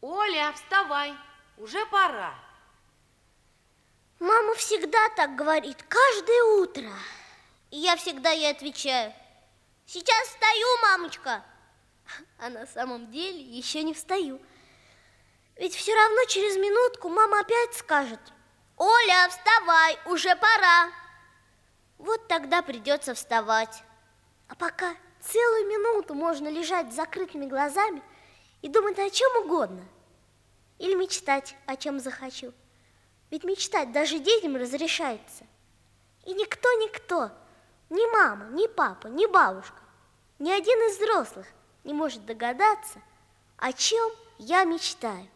Оля, вставай, уже пора. Мама всегда так говорит, каждое утро. И я всегда ей отвечаю: сейчас встаю, мамочка. А на самом деле еще не встаю. Ведь все равно через минутку мама опять скажет: Оля, вставай, уже пора. Вот тогда придется вставать. А пока целую минуту можно лежать с закрытыми глазами и думать о чем угодно. Или мечтать, о чем захочу. Ведь мечтать даже детям разрешается. И никто, ни мама, ни папа, ни бабушка, ни один из взрослых не может догадаться, о чем я мечтаю.